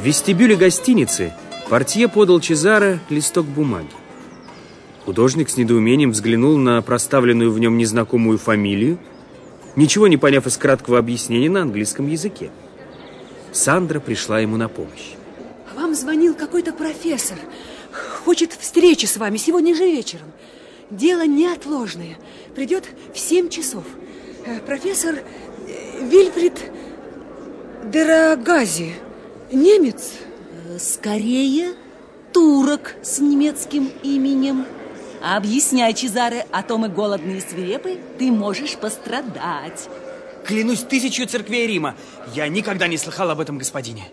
В вестибюле гостиницы портье подал Чезаре листок бумаги. Художник с недоумением взглянул на проставленную в нем незнакомую фамилию, ничего не поняв из краткого объяснения на английском языке. Сандра пришла ему на помощь. Вам звонил какой-то профессор. Хочет встречи с вами сегодня же вечером. Дело неотложное. Придет в 7 часов. Профессор Вильфрид Дерогази. Немец? Скорее, турок с немецким именем. Объясняй, Чезаре, а то мы голодные и свирепы, ты можешь пострадать. Клянусь 1000 церквей Рима, я никогда не слыхал об этом господине.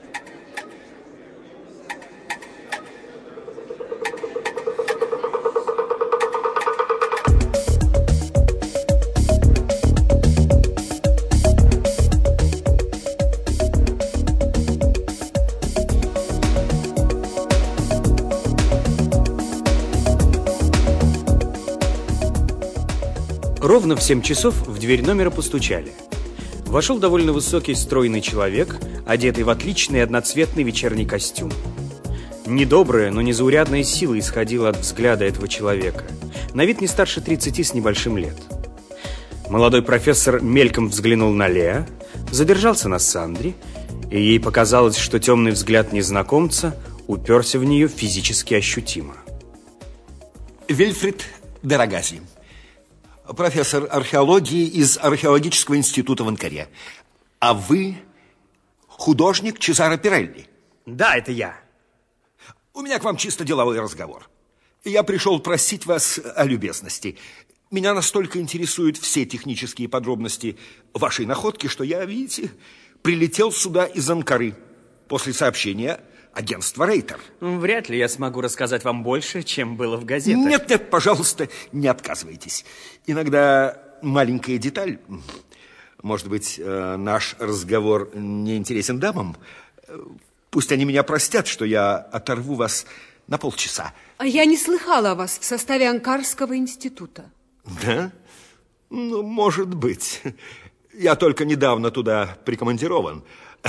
Ровно в 7 часов в дверь номера постучали. Вошел довольно высокий, стройный человек, одетый в отличный одноцветный вечерний костюм. Недобрая, но незаурядная сила исходила от взгляда этого человека. На вид не старше 30 с небольшим лет. Молодой профессор мельком взглянул на Леа, задержался на Сандре, и ей показалось, что темный взгляд незнакомца уперся в нее физически ощутимо. Вильфрид Дерогази, профессор археологии из археологического института в Анкаре. А вы художник Чезаре Пирелли? Да, это я. У меня к вам чисто деловой разговор. Я пришел просить вас о любезности. Меня настолько интересуют все технические подробности вашей находки, что я, видите, прилетел сюда из Анкары после сообщения агентства Рейтер. Вряд ли я смогу рассказать вам больше, чем было в газетах. Нет, пожалуйста, не отказывайтесь. Иногда маленькая деталь. Может быть, наш разговор не интересен дамам? Пусть они меня простят, что я оторву вас на полчаса. А я не слыхала о вас в составе Анкарского института. Да? Ну, может быть. Я только недавно туда прикомандирован.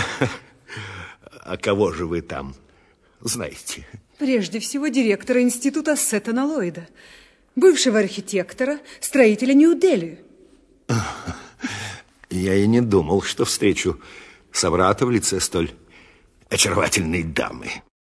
А кого же вы там знаете? Прежде всего, директора института Сеттона Ллойда, бывшего архитектора, строителя Нью-Дели. Я и не думал, что встречу собрата в лице столь очаровательной дамы.